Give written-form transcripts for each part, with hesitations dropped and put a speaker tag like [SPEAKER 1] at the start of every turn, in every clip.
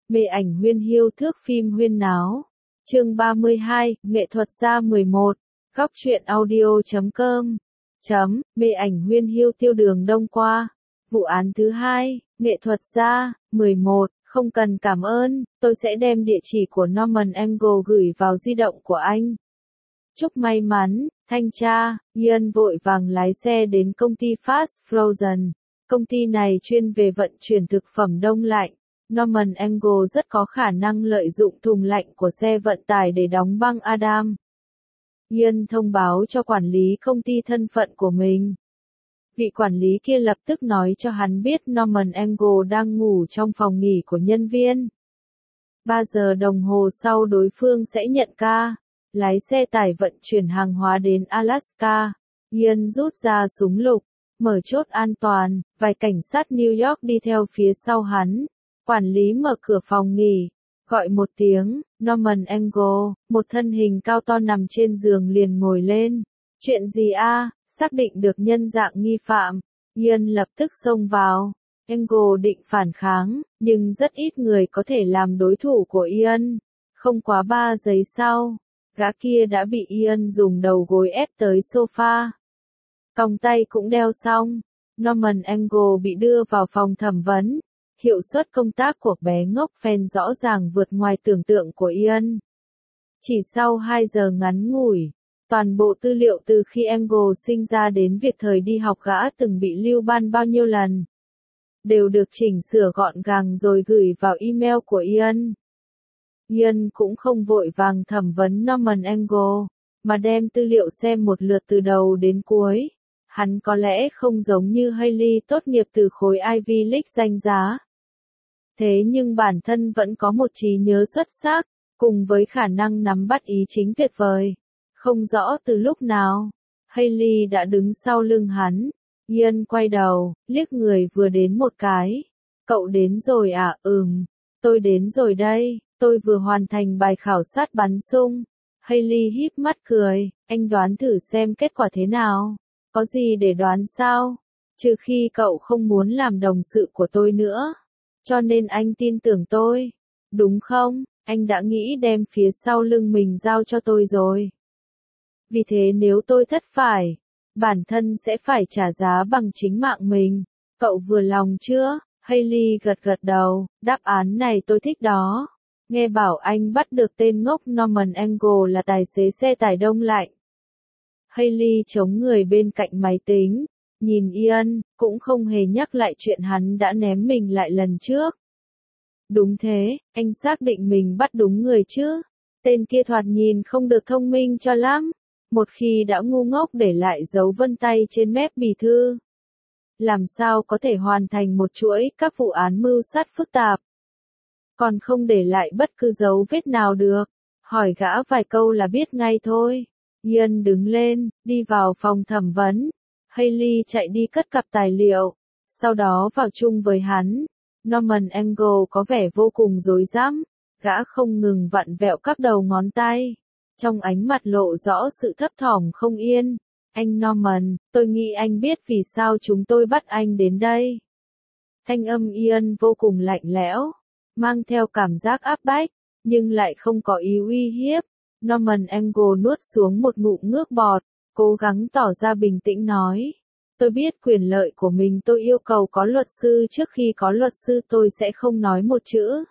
[SPEAKER 1] Mê ảnh huyên hiu thước phim huyên náo. Chương 32, Nghệ thuật gia 11. Góc truyện audio.com. Mê ảnh huyên hiu tiêu đường đông qua. Vụ án thứ 2, Nghệ thuật gia 11. Không cần cảm ơn, tôi sẽ đem địa chỉ của Norman Angle gửi vào di động của anh. Chúc may mắn, thanh tra. Ian vội vàng lái xe đến công ty Fast Frozen. Công ty này chuyên về vận chuyển thực phẩm đông lạnh. Norman Angle rất có khả năng lợi dụng thùng lạnh của xe vận tải để đóng băng Adam. Ian thông báo cho quản lý công ty thân phận của mình. Vị quản lý kia lập tức nói cho hắn biết Norman Angle đang ngủ trong phòng nghỉ của nhân viên. 3 giờ đồng hồ sau đối phương sẽ nhận ca. Lái xe tải vận chuyển hàng hóa đến Alaska. Ian rút ra súng lục, mở chốt an toàn, vài cảnh sát New York đi theo phía sau hắn. Quản lý mở cửa phòng nghỉ, gọi một tiếng, Norman Angle, một thân hình cao to nằm trên giường liền ngồi lên. Chuyện gì a? Xác định được nhân dạng nghi phạm. Ian lập tức xông vào. Angle định phản kháng, nhưng rất ít người có thể làm đối thủ của Ian. Không quá 3 giây sau, gã kia đã bị Ian dùng đầu gối ép tới sofa. Còng tay cũng đeo xong. Norman Angle bị đưa vào phòng thẩm vấn. Hiệu suất công tác của bé ngốc Phen rõ ràng vượt ngoài tưởng tượng của Ian. Chỉ sau 2 giờ ngắn ngủi, toàn bộ tư liệu từ khi Angle sinh ra đến việc thời đi học gã từng bị lưu ban bao nhiêu lần, đều được chỉnh sửa gọn gàng rồi gửi vào email của Ian. Ian cũng không vội vàng thẩm vấn Norman Angle, mà đem tư liệu xem một lượt từ đầu đến cuối. Hắn có lẽ không giống như Hailey tốt nghiệp từ khối Ivy League danh giá. Thế nhưng bản thân vẫn có một trí nhớ xuất sắc, cùng với khả năng nắm bắt ý chính tuyệt vời. Không rõ từ lúc nào, Hailey đã đứng sau lưng hắn. Ian quay đầu, liếc người vừa đến một cái. Cậu đến rồi à? Tôi đến rồi đây, tôi vừa hoàn thành bài khảo sát bắn sung. Hailey híp mắt cười, anh đoán thử xem kết quả thế nào. Có gì để đoán sao? Trừ khi cậu không muốn làm đồng sự của tôi nữa. Cho nên anh tin tưởng tôi. Đúng không? Anh đã nghĩ đem phía sau lưng mình giao cho tôi rồi. Vì thế nếu tôi thất phải, bản thân sẽ phải trả giá bằng chính mạng mình. Cậu vừa lòng chưa? Hailey gật gật đầu, đáp án này tôi thích đó. Nghe bảo anh bắt được tên ngốc Norman Angle là tài xế xe tải đông lạnh. Hailey chống người bên cạnh máy tính, nhìn Ian, cũng không hề nhắc lại chuyện hắn đã ném mình lại lần trước. Đúng thế, anh xác định mình bắt đúng người chứ. Tên kia thoạt nhìn không được thông minh cho lắm. Một khi đã ngu ngốc để lại dấu vân tay trên mép bì thư, làm sao có thể hoàn thành một chuỗi các vụ án mưu sát phức tạp, còn không để lại bất cứ dấu vết nào được. Hỏi gã vài câu là biết ngay thôi. Ian đứng lên, đi vào phòng thẩm vấn. Hailey chạy đi cất cặp tài liệu, sau đó vào chung với hắn. Norman Angle có vẻ vô cùng rối rắm, gã không ngừng vặn vẹo các đầu ngón tay. Trong ánh mặt lộ rõ sự thấp thỏm không yên. Anh Norman, tôi nghĩ anh biết vì sao chúng tôi bắt anh đến đây. Thanh âm Ian vô cùng lạnh lẽo, mang theo cảm giác áp bách, nhưng lại không có ý uy hiếp. Norman Angle nuốt xuống một ngụm nước bọt, cố gắng tỏ ra bình tĩnh nói. Tôi biết quyền lợi của mình, tôi yêu cầu có luật sư, trước khi có luật sư tôi sẽ không nói một chữ.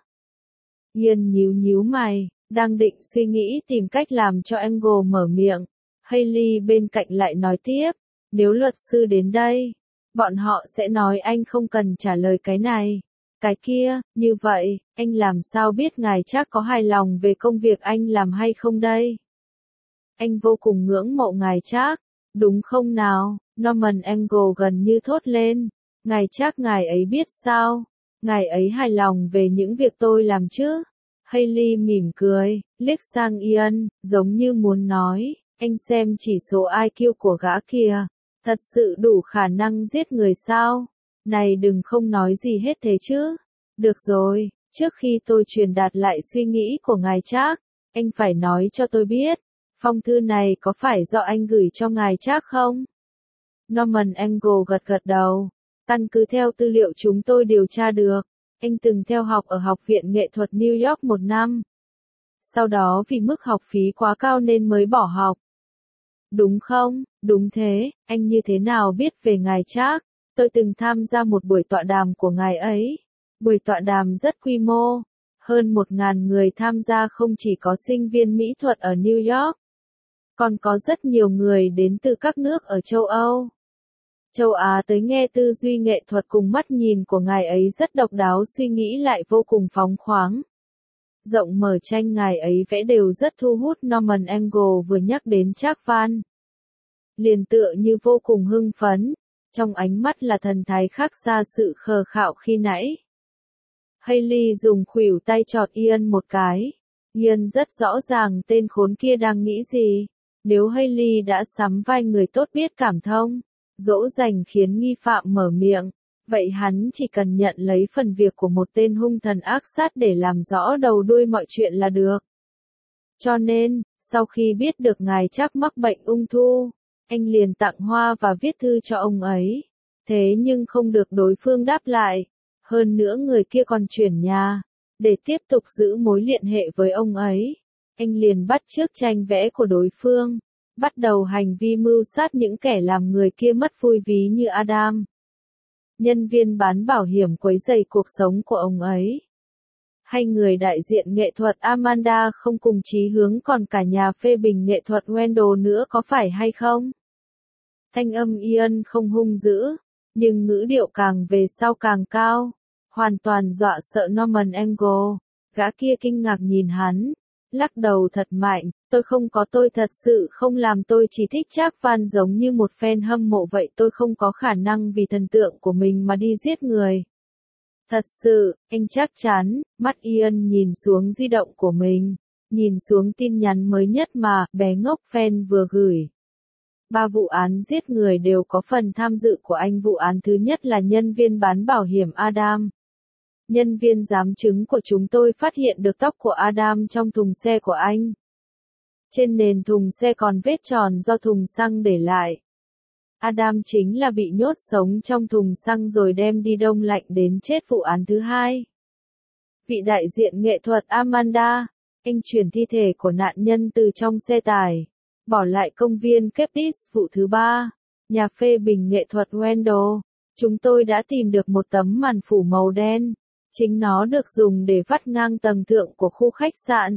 [SPEAKER 1] Ian nhíu mày, đang định suy nghĩ tìm cách làm cho Angle mở miệng. Hailey bên cạnh lại nói tiếp, nếu luật sư đến đây, bọn họ sẽ nói anh không cần trả lời cái này, cái kia, như vậy, anh làm sao biết ngài chắc có hài lòng về công việc anh làm hay không đây? Anh vô cùng ngưỡng mộ ngài chắc, đúng không nào? Norman Angle gần như thốt lên, ngài chắc ngài ấy biết sao? Ngài ấy hài lòng về những việc tôi làm chứ? Hailey mỉm cười, liếc sang Ian, giống như muốn nói, anh xem chỉ số IQ của gã kìa, thật sự đủ khả năng giết người sao? Này đừng không nói gì hết thế chứ. Được rồi, trước khi tôi truyền đạt lại suy nghĩ của ngài chắc, anh phải nói cho tôi biết, phong thư này có phải do anh gửi cho ngài chắc không? Norman Angle gật gật đầu, căn cứ theo tư liệu chúng tôi điều tra được, Anh từng theo học ở Học viện Nghệ thuật New York 1 năm. Sau đó vì mức học phí quá cao nên mới bỏ học. Đúng không? Đúng thế, anh như thế nào biết về ngài Trác? Tôi từng tham gia một buổi tọa đàm của ngài ấy. Buổi tọa đàm rất quy mô. Hơn 1.000 người tham gia, không chỉ có sinh viên mỹ thuật ở New York. Còn có rất nhiều người đến từ các nước ở châu Âu, châu Á tới nghe tư duy nghệ thuật cùng mắt nhìn của ngài ấy rất độc đáo, suy nghĩ lại vô cùng phóng khoáng. Rộng mở tranh ngài ấy vẽ đều rất thu hút. Norman Angle vừa nhắc đến Trác Văn, liền tựa như vô cùng hưng phấn, trong ánh mắt là thần thái khác xa sự khờ khạo khi nãy. Hailey dùng khuỷu tay chọt Ian một cái. Ian rất rõ ràng tên khốn kia đang nghĩ gì. Nếu Hailey đã sắm vai người tốt biết cảm thông, dỗ dành khiến nghi phạm mở miệng, vậy hắn chỉ cần nhận lấy phần việc của một tên hung thần ác sát để làm rõ đầu đuôi mọi chuyện là được. Cho nên, sau khi biết được ngài Trác mắc bệnh ung thư, anh liền tặng hoa và viết thư cho ông ấy. Thế nhưng không được đối phương đáp lại. Hơn nữa người kia còn chuyển nhà. Để tiếp tục giữ mối liên hệ với ông ấy, anh liền bắt chước tranh vẽ của đối phương, bắt đầu hành vi mưu sát những kẻ làm người kia mất vui ví như Adam. Nhân viên bán bảo hiểm quấy rầy cuộc sống của ông ấy. Hay người đại diện nghệ thuật Amanda không cùng chí hướng, còn cả nhà phê bình nghệ thuật Wendell nữa, có phải hay không? Thanh âm Ian không hung dữ, nhưng ngữ điệu càng về sau càng cao, hoàn toàn dọa sợ Norman Angle. Gã kia kinh ngạc nhìn hắn, lắc đầu thật mạnh, tôi thật sự không làm, tôi chỉ thích Trác Văn giống như một fan hâm mộ vậy, tôi không có khả năng vì thần tượng của mình mà đi giết người. Thật sự, anh chắc chắn. Mắt Ian nhìn xuống di động của mình, nhìn xuống tin nhắn mới nhất mà bé ngốc fan vừa gửi. 3 vụ án giết người đều có phần tham dự của anh. Vụ án thứ nhất là nhân viên bán bảo hiểm Adam. Nhân viên giám chứng của chúng tôi phát hiện được tóc của Adam trong thùng xe của anh. Trên nền thùng xe còn vết tròn do thùng xăng để lại. Adam chính là bị nhốt sống trong thùng xăng rồi đem đi đông lạnh đến chết. Vụ án thứ hai. Vị đại diện nghệ thuật Amanda, anh chuyển thi thể của nạn nhân từ trong xe tải, bỏ lại công viên Kepis. Vụ thứ ba. Nhà phê bình nghệ thuật Wendell, chúng tôi đã tìm được một tấm màn phủ màu đen. Chính nó được dùng để vắt ngang tầng thượng của khu khách sạn.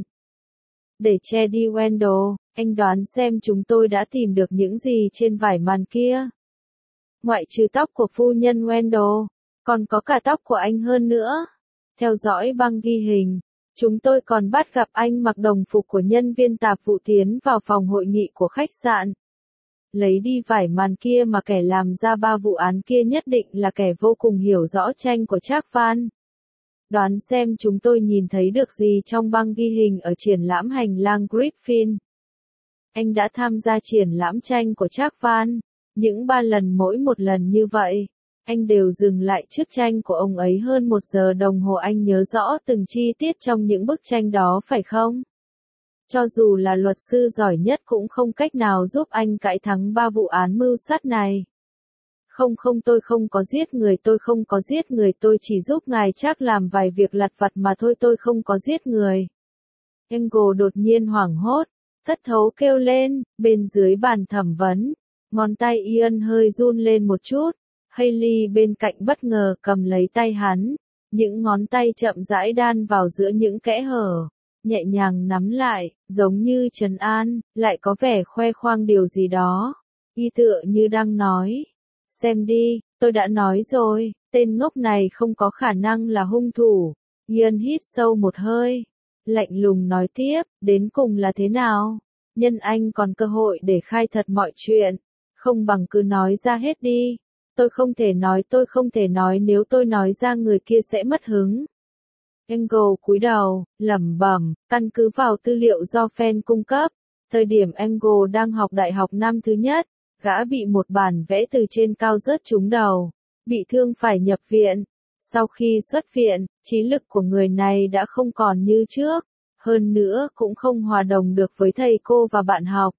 [SPEAKER 1] Để che đi Wendell, anh đoán xem chúng tôi đã tìm được những gì trên vải màn kia. Ngoại trừ tóc của phu nhân Wendell, còn có cả tóc của anh hơn nữa. Theo dõi băng ghi hình, chúng tôi còn bắt gặp anh mặc đồng phục của nhân viên tạp vụ tiến vào phòng hội nghị của khách sạn. Lấy đi vải màn kia mà kẻ làm ra 3 vụ án kia nhất định là kẻ vô cùng hiểu rõ tranh của Trác Văn. Đoán xem chúng tôi nhìn thấy được gì trong băng ghi hình ở triển lãm hành lang Griffin. Anh đã tham gia triển lãm tranh của Trác Văn, những 3 lần, mỗi một lần như vậy, anh đều dừng lại trước tranh của ông ấy hơn 1 giờ đồng hồ. Anh nhớ rõ từng chi tiết trong những bức tranh đó phải không? Cho dù là luật sư giỏi nhất cũng không cách nào giúp anh cãi thắng 3 vụ án mưu sát này. Không, tôi không có giết người, tôi không có giết người, tôi chỉ giúp ngài Trác làm vài việc lặt vặt mà thôi, tôi không có giết người. Angle đột nhiên hoảng hốt, thất thố kêu lên. Bên dưới bàn thẩm vấn, ngón tay Ian hơi run lên một chút. Hailey bên cạnh bất ngờ cầm lấy tay hắn, những ngón tay chậm rãi đan vào giữa những kẽ hở, nhẹ nhàng nắm lại, giống như trấn an, lại có vẻ khoe khoang điều gì đó. Y tựa như đang nói, xem đi, tôi đã nói rồi, tên ngốc này không có khả năng là hung thủ. Ian hít sâu một hơi, lạnh lùng nói tiếp, đến cùng là thế nào? Nhân anh còn cơ hội để khai thật mọi chuyện, không bằng cứ nói ra hết đi. Tôi không thể nói, nếu tôi nói ra người kia sẽ mất hứng. Angle cúi đầu, lẩm bẩm, căn cứ vào tư liệu do fan cung cấp, thời điểm Angle đang học đại học năm thứ nhất, gã bị một bản vẽ từ trên cao rớt trúng đầu, bị thương phải nhập viện. Sau khi xuất viện, trí lực của người này đã không còn như trước, hơn nữa cũng không hòa đồng được với thầy cô và bạn học.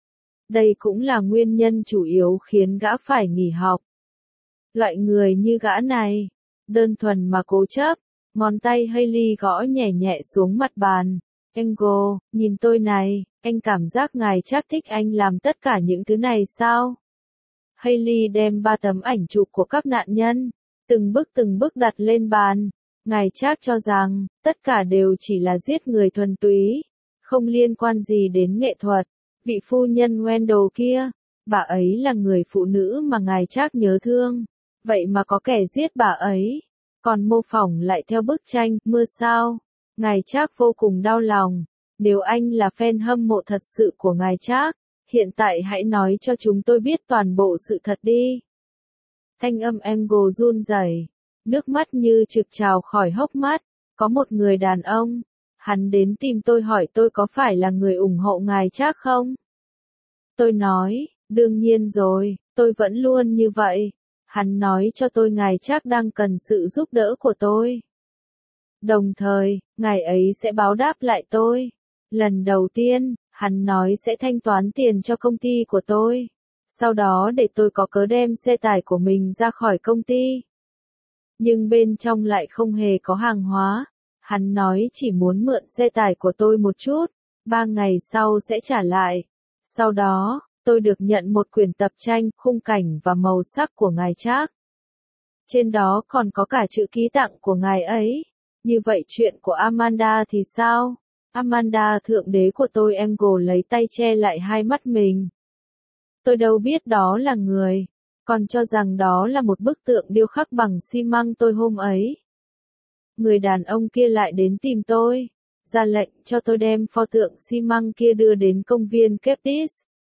[SPEAKER 1] Đây cũng là nguyên nhân chủ yếu khiến gã phải nghỉ học. Loại người như gã này, đơn thuần mà cố chấp, Ngón tay Hailey gõ nhẹ nhẹ xuống mặt bàn. Angle, nhìn tôi này, anh cảm giác ngài chắc thích anh làm tất cả những thứ này sao? Hailey đem 3 tấm ảnh chụp của các nạn nhân, từng bước đặt lên bàn. Ngài chắc cho rằng, tất cả đều chỉ là giết người thuần túy, không liên quan gì đến nghệ thuật. Vị phu nhân Wendell kia, bà ấy là người phụ nữ mà ngài chắc nhớ thương, vậy mà có kẻ giết bà ấy, còn mô phỏng lại theo bức tranh Mưa Sao. Ngài chắc vô cùng đau lòng. Nếu anh là fan hâm mộ thật sự của ngài chắc, hiện tại hãy nói cho chúng tôi biết toàn bộ sự thật đi. Thanh âm Angle run rẩy, nước mắt như trực trào khỏi hốc mắt. Có một người đàn ông, hắn đến tìm tôi hỏi tôi có phải là người ủng hộ ngài chắc không? Tôi nói, đương nhiên rồi, tôi vẫn luôn như vậy. Hắn nói cho tôi ngài chắc đang cần sự giúp đỡ của tôi. Đồng thời, ngài ấy sẽ báo đáp lại tôi. Lần đầu tiên, hắn nói sẽ thanh toán tiền cho công ty của tôi. Sau đó để tôi có cớ đem xe tải của mình ra khỏi công ty. Nhưng bên trong lại không hề có hàng hóa. Hắn nói chỉ muốn mượn xe tải của tôi một chút, 3 ngày sau sẽ trả lại. Sau đó, tôi được nhận một quyển tập tranh, khung cảnh và màu sắc của ngài Trác. Trên đó còn có cả chữ ký tặng của ngài ấy. Như vậy chuyện của Amanda thì sao? Amanda thượng đế của tôi. Angle lấy tay che lại hai mắt mình. Tôi đâu biết đó là người, còn cho rằng đó là một bức tượng điêu khắc bằng xi măng tôi hôm ấy. Người đàn ông kia lại đến tìm tôi, ra lệnh cho tôi đem pho tượng xi măng kia đưa đến công viên Cadiz.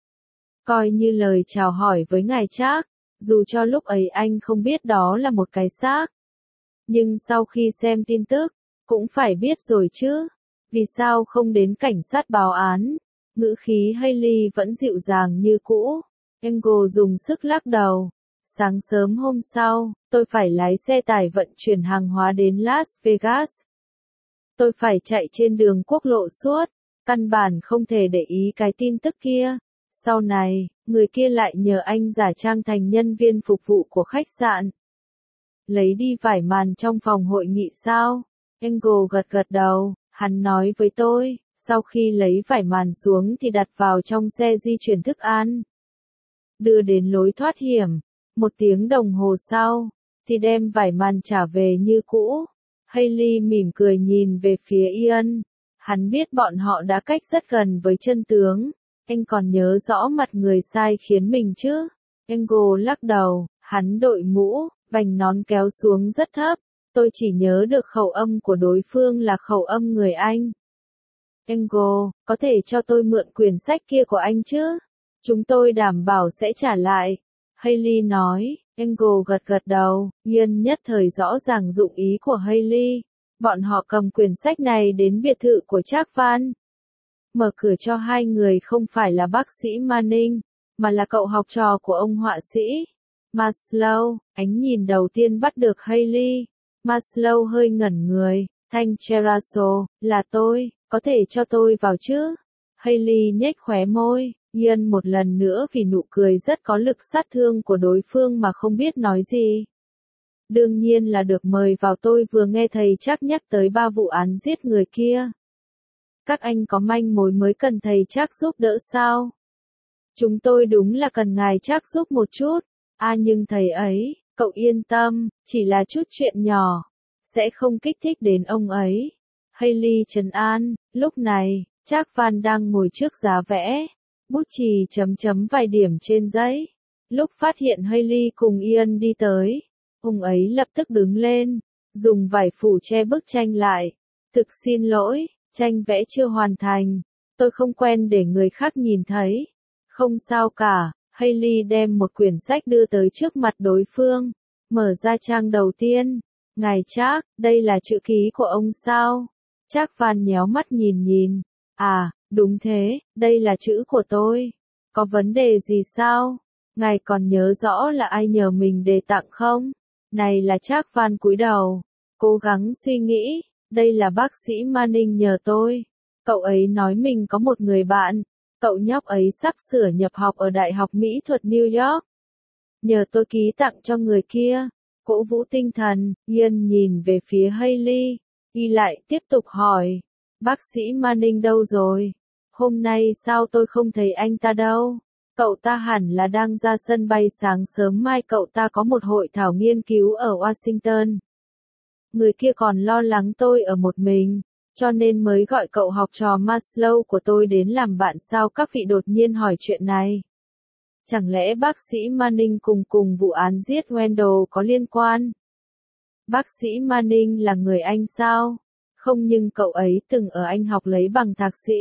[SPEAKER 1] Coi như lời chào hỏi với ngài Trác, dù cho lúc ấy anh không biết đó là một cái xác. Nhưng sau khi xem tin tức, cũng phải biết rồi chứ, vì sao không đến cảnh sát báo án? Ngữ khí Hailey vẫn dịu dàng như cũ. Angle dùng sức lắc đầu. Sáng sớm hôm sau, tôi phải lái xe tải vận chuyển hàng hóa đến Las Vegas. Tôi phải chạy trên đường quốc lộ suốt, căn bản không thể để ý cái tin tức kia. Sau này, người kia lại nhờ anh giả trang thành nhân viên phục vụ của khách sạn. Lấy đi vải màn trong phòng hội nghị sao? Angle gật gật đầu, hắn nói với tôi, sau khi lấy vải màn xuống thì đặt vào trong xe di chuyển thức ăn. Đưa đến lối thoát hiểm, 1 tiếng đồng hồ sau, thì đem vải màn trả về như cũ. Hailey mỉm cười nhìn về phía Ian, hắn biết bọn họ đã cách rất gần với chân tướng. Anh còn nhớ rõ mặt người sai khiến mình chứ? Angle lắc đầu, hắn đội mũ, vành nón kéo xuống rất thấp. Tôi chỉ nhớ được khẩu âm của đối phương là khẩu âm người Anh. Angle, có thể cho tôi mượn quyển sách kia của anh chứ? Chúng tôi đảm bảo sẽ trả lại. Hailey nói. Angle gật gật đầu. Ian nhất thời rõ ràng dụng ý của Hailey. Bọn họ cầm quyển sách này đến biệt thự của Trác Văn. Mở cửa cho hai người không phải là bác sĩ Manning, mà là cậu học trò của ông họa sĩ Maslow. Ánh nhìn đầu tiên bắt được Hailey. Maslow hơi ngẩn người. Thanh Cheraso, là tôi, có thể cho tôi vào chứ? Hailey nhếch khóe môi. Ian một lần nữa vì nụ cười rất có lực sát thương của đối phương mà không biết nói gì. Đương nhiên là được mời vào. Tôi vừa nghe thầy Trác nhắc tới 3 vụ án giết người kia. Các anh có manh mối mới cần thầy Trác giúp đỡ sao? Chúng tôi đúng là cần ngài Trác giúp một chút. Nhưng thầy ấy, cậu yên tâm, chỉ là chút chuyện nhỏ, sẽ không kích thích đến ông ấy. Hailey trấn an. Lúc này, Trác Văn đang ngồi trước giá vẽ, bút chì chấm chấm vài điểm trên giấy. Lúc phát hiện Hailey cùng Ian đi tới, ông ấy lập tức đứng lên, dùng vải phủ che bức tranh lại. Thực xin lỗi, tranh vẽ chưa hoàn thành, tôi không quen để người khác nhìn thấy. Không sao cả. Hailey đem một quyển sách đưa tới trước mặt đối phương, mở ra trang đầu tiên. Ngài Trác, đây là chữ ký của ông sao? Trác Văn nhéo mắt nhìn nhìn. Đúng thế, đây là chữ của tôi. Có vấn đề gì sao? Ngài còn nhớ rõ là ai nhờ mình đề tặng không? Này là Trác Văn cúi đầu, cố gắng suy nghĩ. Đây là bác sĩ Manning nhờ tôi. Cậu ấy nói mình có một người bạn. Cậu nhóc ấy sắp sửa nhập học ở Đại học Mỹ thuật New York. Nhờ tôi ký tặng cho người kia. Cổ vũ tinh thần, Ian nhìn về phía Hailey, y lại tiếp tục hỏi, bác sĩ Manning đâu rồi? Hôm nay sao tôi không thấy anh ta đâu? Cậu ta hẳn là đang ra sân bay sáng sớm mai, cậu ta có một hội thảo nghiên cứu ở Washington. Người kia còn lo lắng tôi ở một mình, cho nên mới gọi cậu học trò Maslow của tôi đến làm bạn. Sao các vị đột nhiên hỏi chuyện này? Chẳng lẽ bác sĩ Manning cùng vụ án giết Wendell có liên quan? Bác sĩ Manning là người Anh sao? Không, nhưng cậu ấy từng ở Anh học lấy bằng thạc sĩ.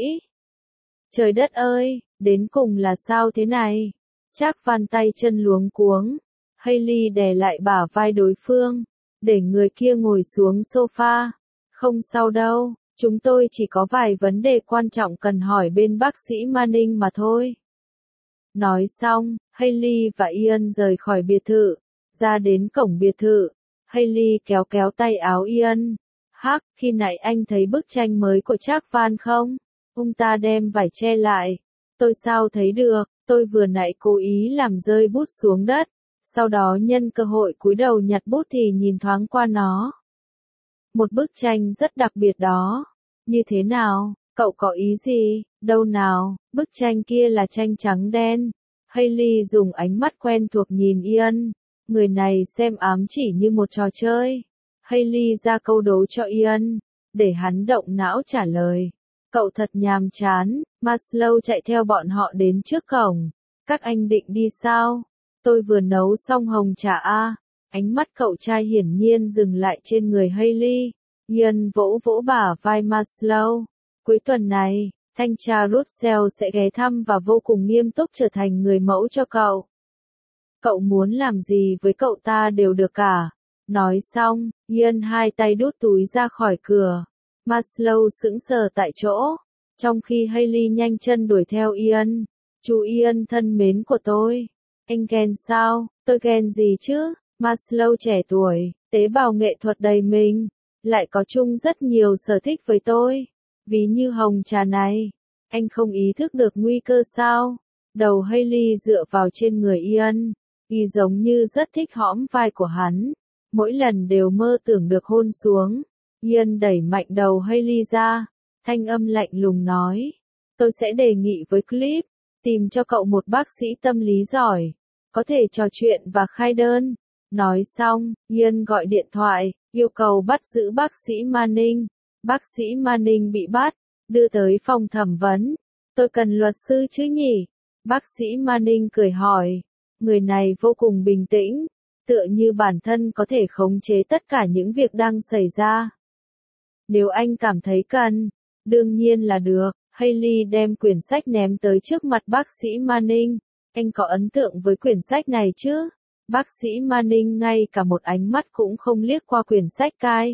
[SPEAKER 1] Trời đất ơi, đến cùng là sao thế này? Trác Văn tay chân luống cuống. Hailey đè lại bả vai đối phương, để người kia ngồi xuống sofa. Không sao đâu, chúng tôi chỉ có vài vấn đề quan trọng cần hỏi bên bác sĩ Manning mà thôi. Nói xong, Hailey và Ian rời khỏi biệt thự, ra đến cổng biệt thự. Hailey kéo kéo tay áo Ian. Hắc, khi nãy anh thấy bức tranh mới của Trác Văn không? Ông ta đem vải che lại. Tôi sao thấy được, tôi vừa nãy cố ý làm rơi bút xuống đất. Sau đó nhân cơ hội cúi đầu nhặt bút thì nhìn thoáng qua nó. Một bức tranh rất đặc biệt đó. Như thế nào, cậu có ý gì? Đâu nào, bức tranh kia là tranh trắng đen. Hailey dùng ánh mắt quen thuộc nhìn Ian. Người này xem ám chỉ như một trò chơi. Hailey ra câu đố cho Ian, để hắn động não trả lời. Cậu thật nhàm chán. Maslow chạy theo bọn họ đến trước cổng. Các anh định đi sao? Tôi vừa nấu xong hồng trà a. Ánh mắt cậu trai hiển nhiên dừng lại trên người Hailey. Ian vỗ vỗ bả vai Maslow. Cuối tuần này, thanh tra Russell sẽ ghé thăm và vô cùng nghiêm túc trở thành người mẫu cho cậu. Cậu muốn làm gì với cậu ta đều được cả. Nói xong, Ian hai tay đút túi ra khỏi cửa. Maslow sững sờ tại chỗ, trong khi Hailey nhanh chân đuổi theo Ian. Chú Ian thân mến của tôi. Anh ghen sao? Tôi ghen gì chứ? Maslow trẻ tuổi, tế bào nghệ thuật đầy mình, lại có chung rất nhiều sở thích với tôi. Ví như hồng trà này. Anh không ý thức được nguy cơ sao? Đầu Hailey dựa vào trên người Ian. Y giống như rất thích hõm vai của hắn. Mỗi lần đều mơ tưởng được hôn xuống. Ian đẩy mạnh đầu Hailey ra. Thanh âm lạnh lùng nói. Tôi sẽ đề nghị với Cliff, tìm cho cậu một bác sĩ tâm lý giỏi. Có thể trò chuyện và khai đơn. Nói xong, Ian gọi điện thoại, yêu cầu bắt giữ bác sĩ Manning. Bác sĩ Manning bị bắt, đưa tới phòng thẩm vấn. Tôi cần luật sư chứ nhỉ? Bác sĩ Manning cười hỏi. Người này vô cùng bình tĩnh, tựa như bản thân có thể khống chế tất cả những việc đang xảy ra. Nếu anh cảm thấy cần, đương nhiên là được. Hailey đem quyển sách ném tới trước mặt bác sĩ Manning. Anh có ấn tượng với quyển sách này chứ? Bác sĩ Manning ngay cả một ánh mắt cũng không liếc qua quyển sách cai.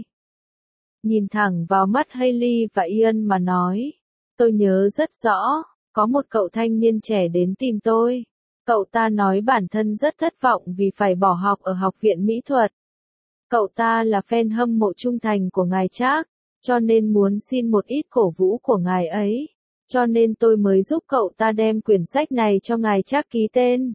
[SPEAKER 1] Nhìn thẳng vào mắt Hailey và Ian mà nói. Tôi nhớ rất rõ, có một cậu thanh niên trẻ đến tìm tôi. Cậu ta nói bản thân rất thất vọng vì phải bỏ học ở học viện mỹ thuật. Cậu ta là fan hâm mộ trung thành của ngài Trác, cho nên muốn xin một ít cổ vũ của ngài ấy. Cho nên tôi mới giúp cậu ta đem quyển sách này cho ngài Trác ký tên.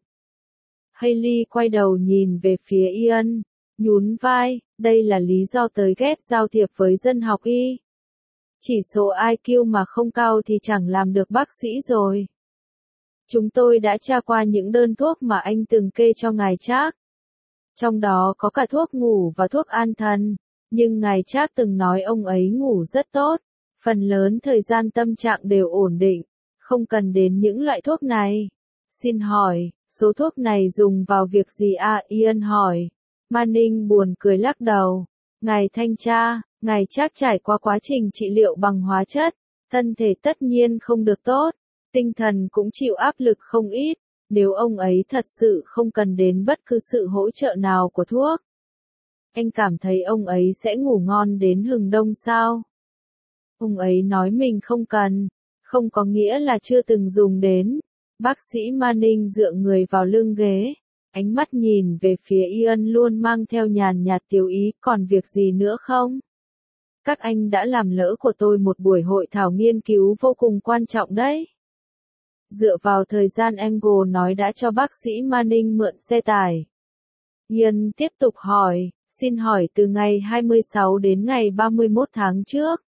[SPEAKER 1] Hailey quay đầu nhìn về phía Ian, nhún vai, đây là lý do tới ghét giao thiệp với dân học y. Chỉ số IQ mà không cao thì chẳng làm được bác sĩ rồi. Chúng tôi đã tra qua những đơn thuốc mà anh từng kê cho ngài Trác. Trong đó có cả thuốc ngủ và thuốc an thần, nhưng ngài Trác từng nói ông ấy ngủ rất tốt, phần lớn thời gian tâm trạng đều ổn định, không cần đến những loại thuốc này. Xin hỏi, số thuốc này dùng vào việc gì à? Ian hỏi. Manning buồn cười lắc đầu. Ngài thanh tra, ngài Trác trải qua quá trình trị liệu bằng hóa chất, thân thể tất nhiên không được tốt, tinh thần cũng chịu áp lực không ít, nếu ông ấy thật sự không cần đến bất cứ sự hỗ trợ nào của thuốc. Anh cảm thấy ông ấy sẽ ngủ ngon đến hừng đông sao? Ông ấy nói mình không cần, không có nghĩa là chưa từng dùng đến. Bác sĩ Manning dựa người vào lưng ghế, ánh mắt nhìn về phía Ian luôn mang theo nhàn nhạt tiểu ý, còn việc gì nữa không? Các anh đã làm lỡ của tôi một buổi hội thảo nghiên cứu vô cùng quan trọng đấy. Dựa vào thời gian Angle nói đã cho bác sĩ Manning mượn xe tải. Ian tiếp tục hỏi, xin hỏi từ ngày 26 đến ngày 31 tháng trước.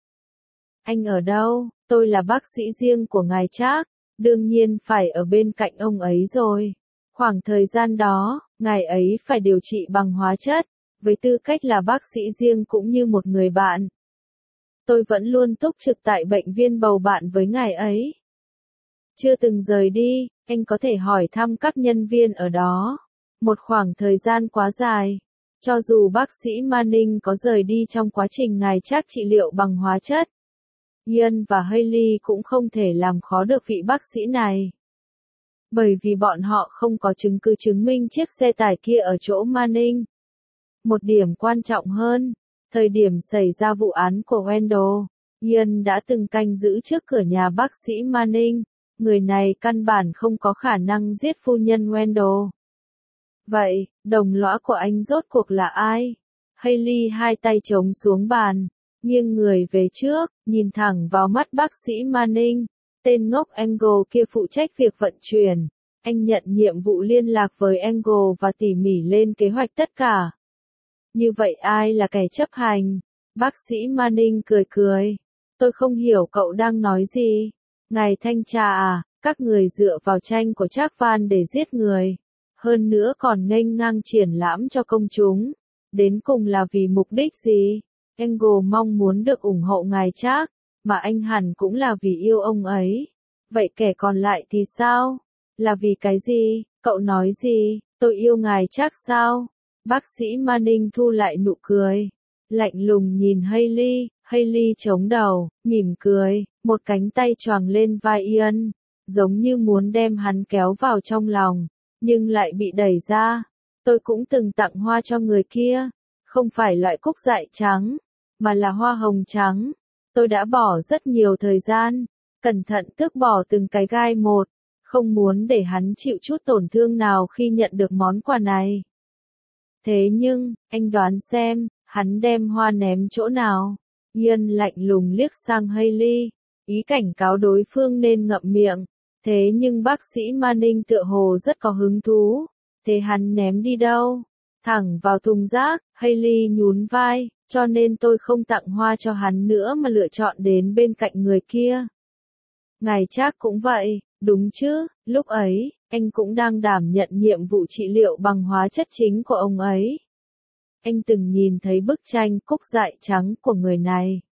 [SPEAKER 1] Anh ở đâu? Tôi là bác sĩ riêng của ngài Trác, đương nhiên phải ở bên cạnh ông ấy rồi. Khoảng thời gian đó, ngài ấy phải điều trị bằng hóa chất, với tư cách là bác sĩ riêng cũng như một người bạn. Tôi vẫn luôn túc trực tại bệnh viên bầu bạn với ngài ấy. Chưa từng rời đi, anh có thể hỏi thăm các nhân viên ở đó. Một khoảng thời gian quá dài. Cho dù bác sĩ Manning có rời đi trong quá trình ngài Trác trị liệu bằng hóa chất, Ian và Hailey cũng không thể làm khó được vị bác sĩ này. Bởi vì bọn họ không có chứng cứ chứng minh chiếc xe tải kia ở chỗ Manning. Một điểm quan trọng hơn, thời điểm xảy ra vụ án của Wendell, Ian đã từng canh giữ trước cửa nhà bác sĩ Manning. Người này căn bản không có khả năng giết phu nhân Wendell. Vậy, đồng lõa của anh rốt cuộc là ai? Hailey hai tay chống xuống bàn, nghiêng người về trước, nhìn thẳng vào mắt bác sĩ Manning. Tên ngốc Angle kia phụ trách việc vận chuyển. Anh nhận nhiệm vụ liên lạc với Angle và tỉ mỉ lên kế hoạch tất cả. Như vậy ai là kẻ chấp hành? Bác sĩ Manning cười cười. Tôi không hiểu cậu đang nói gì. Ngài thanh tra à, các người dựa vào tranh của Trác Van để giết người. Hơn nữa còn nghênh ngang triển lãm cho công chúng. Đến cùng là vì mục đích gì? Angle mong muốn được ủng hộ ngài Trác, mà anh hẳn cũng là vì yêu ông ấy. Vậy kẻ còn lại thì sao? Là vì cái gì? Cậu nói gì? Tôi yêu ngài Trác sao? Bác sĩ Manning thu lại nụ cười. Lạnh lùng nhìn Hailey, Hailey chống đầu, mỉm cười, một cánh tay choàng lên vai Ian, giống như muốn đem hắn kéo vào trong lòng, nhưng lại bị đẩy ra. Tôi cũng từng tặng hoa cho người kia, không phải loại cúc dại trắng, mà là hoa hồng trắng. Tôi đã bỏ rất nhiều thời gian, cẩn thận tước bỏ từng cái gai một, không muốn để hắn chịu chút tổn thương nào khi nhận được món quà này. Thế nhưng, anh đoán xem, hắn đem hoa ném chỗ nào? Ian lạnh lùng liếc sang Hailey, ý cảnh cáo đối phương nên ngậm miệng. Thế nhưng bác sĩ Manning tựa hồ rất có hứng thú. Thế hắn ném đi đâu? Thẳng vào thùng rác. Hailey nhún vai, cho nên tôi không tặng hoa cho hắn nữa mà lựa chọn đến bên cạnh người kia. Ngài Trác cũng vậy, đúng chứ? Lúc ấy, anh cũng đang đảm nhận nhiệm vụ trị liệu bằng hóa chất chính của ông ấy. Anh từng nhìn thấy bức tranh cúc dại trắng của người này.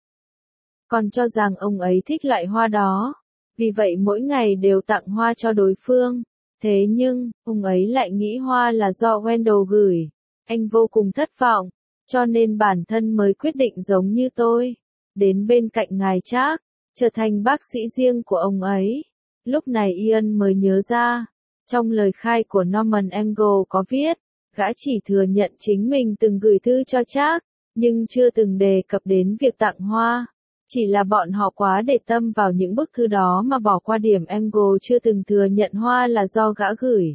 [SPEAKER 1] Còn cho rằng ông ấy thích loại hoa đó. Vì vậy mỗi ngày đều tặng hoa cho đối phương. Thế nhưng, ông ấy lại nghĩ hoa là do Wendell gửi. Anh vô cùng thất vọng. Cho nên bản thân mới quyết định giống như tôi. Đến bên cạnh ngài Trác, trở thành bác sĩ riêng của ông ấy. Lúc này Ian mới nhớ ra. Trong lời khai của Norman Angle có viết, gã chỉ thừa nhận chính mình từng gửi thư cho Trác, nhưng chưa từng đề cập đến việc tặng hoa. Chỉ là bọn họ quá để tâm vào những bức thư đó mà bỏ qua điểm Angle chưa từng thừa nhận hoa là do gã gửi.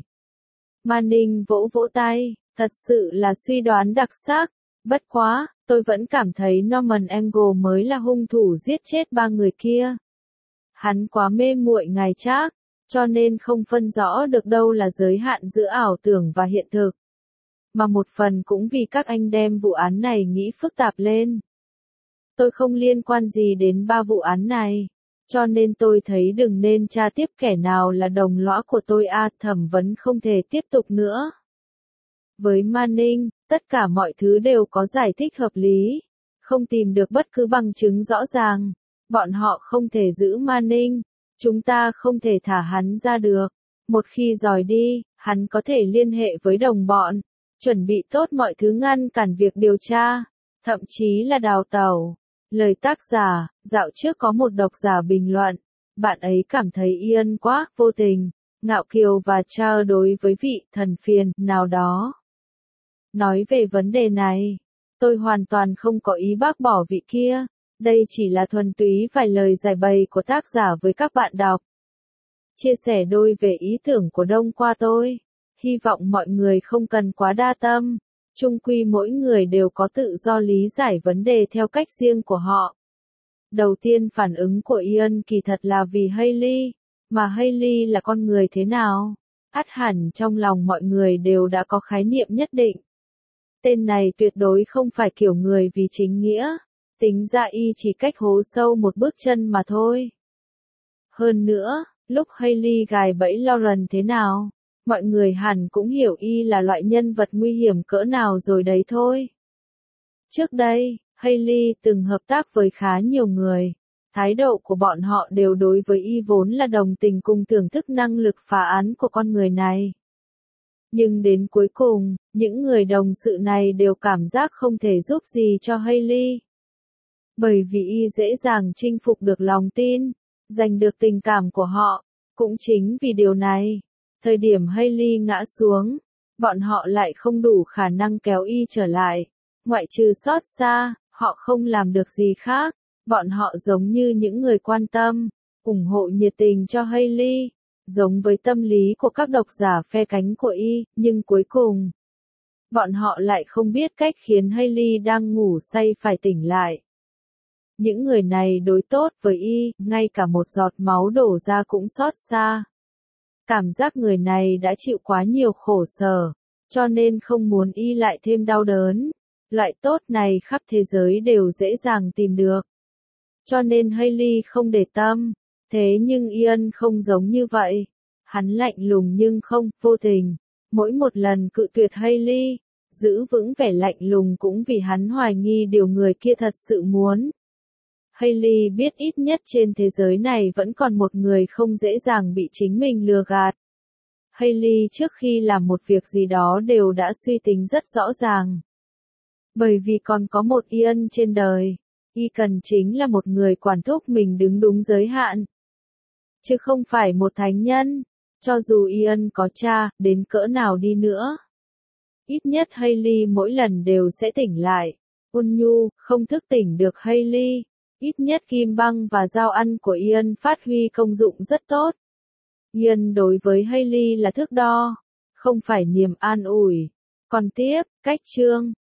[SPEAKER 1] Manning vỗ vỗ tay, thật sự là suy đoán đặc sắc. Bất quá, tôi vẫn cảm thấy Norman Angle mới là hung thủ giết chết ba người kia. Hắn quá mê muội ngài Trác, cho nên không phân rõ được đâu là giới hạn giữa ảo tưởng và hiện thực. Mà một phần cũng vì các anh đem vụ án này nghĩ phức tạp lên. Tôi không liên quan gì đến ba vụ án này, cho nên tôi thấy đừng nên tra tiếp kẻ nào là đồng lõa của tôi thẩm vấn không thể tiếp tục nữa. Với Manning, tất cả mọi thứ đều có giải thích hợp lý, không tìm được bất cứ bằng chứng rõ ràng. Bọn họ không thể giữ Manning, chúng ta không thể thả hắn ra được. Một khi dòi đi, hắn có thể liên hệ với đồng bọn, chuẩn bị tốt mọi thứ ngăn cản việc điều tra, thậm chí là đào tẩu. Lời tác giả, dạo trước có một độc giả bình luận, bạn ấy cảm thấy Ian quá vô tình, ngạo kiều và trao đối với vị thần phiền nào đó. Nói về vấn đề này, tôi hoàn toàn không có ý bác bỏ vị kia, đây chỉ là thuần túy vài lời giải bày của tác giả với các bạn đọc. Chia sẻ đôi về ý tưởng của Đông qua tôi, hy vọng mọi người không cần quá đa tâm. Chung quy mỗi người đều có tự do lý giải vấn đề theo cách riêng của họ. Đầu tiên phản ứng của Ian kỳ thật là vì Hailey, mà Hailey là con người thế nào? Ắt hẳn trong lòng mọi người đều đã có khái niệm nhất định. Tên này tuyệt đối không phải kiểu người vì chính nghĩa, tính ra y chỉ cách hố sâu một bước chân mà thôi. Hơn nữa, lúc Hailey gài bẫy Lauren thế nào, mọi người hẳn cũng hiểu y là loại nhân vật nguy hiểm cỡ nào rồi đấy thôi. Trước đây, Hailey từng hợp tác với khá nhiều người. Thái độ của bọn họ đều đối với y vốn là đồng tình cùng thưởng thức năng lực phá án của con người này. Nhưng đến cuối cùng, những người đồng sự này đều cảm giác không thể giúp gì cho Hailey. Bởi vì y dễ dàng chinh phục được lòng tin, giành được tình cảm của họ. Cũng chính vì điều này, thời điểm Hailey ngã xuống, bọn họ lại không đủ khả năng kéo y trở lại. Ngoại trừ xót xa, họ không làm được gì khác. Bọn họ giống như những người quan tâm, ủng hộ nhiệt tình cho Hailey, giống với tâm lý của các độc giả phe cánh của y, nhưng cuối cùng, bọn họ lại không biết cách khiến Hailey đang ngủ say phải tỉnh lại. Những người này đối tốt với y, ngay cả một giọt máu đổ ra cũng xót xa. Cảm giác người này đã chịu quá nhiều khổ sở, cho nên không muốn y lại thêm đau đớn. Loại tốt này khắp thế giới đều dễ dàng tìm được. Cho nên Hailey không để tâm. Thế nhưng Ian không giống như vậy. Hắn lạnh lùng nhưng không vô tình. Mỗi một lần cự tuyệt Hailey, giữ vững vẻ lạnh lùng cũng vì hắn hoài nghi điều người kia thật sự muốn. Hailey biết ít nhất trên thế giới này vẫn còn một người không dễ dàng bị chính mình lừa gạt. Hailey trước khi làm một việc gì đó đều đã suy tính rất rõ ràng. Bởi vì còn có một Ian trên đời, y cần chính là một người quản thúc mình đứng đúng giới hạn. Chứ không phải một thánh nhân, cho dù Ian có cha, đến cỡ nào đi nữa. Ít nhất Hailey mỗi lần đều sẽ tỉnh lại. Ôn nhu, không thức tỉnh được Hailey. Ít nhất kim băng và dao ăn của Ian phát huy công dụng rất tốt. Ian đối với Hailey là thước đo, không phải niềm an ủi. Còn tiếp, cách chương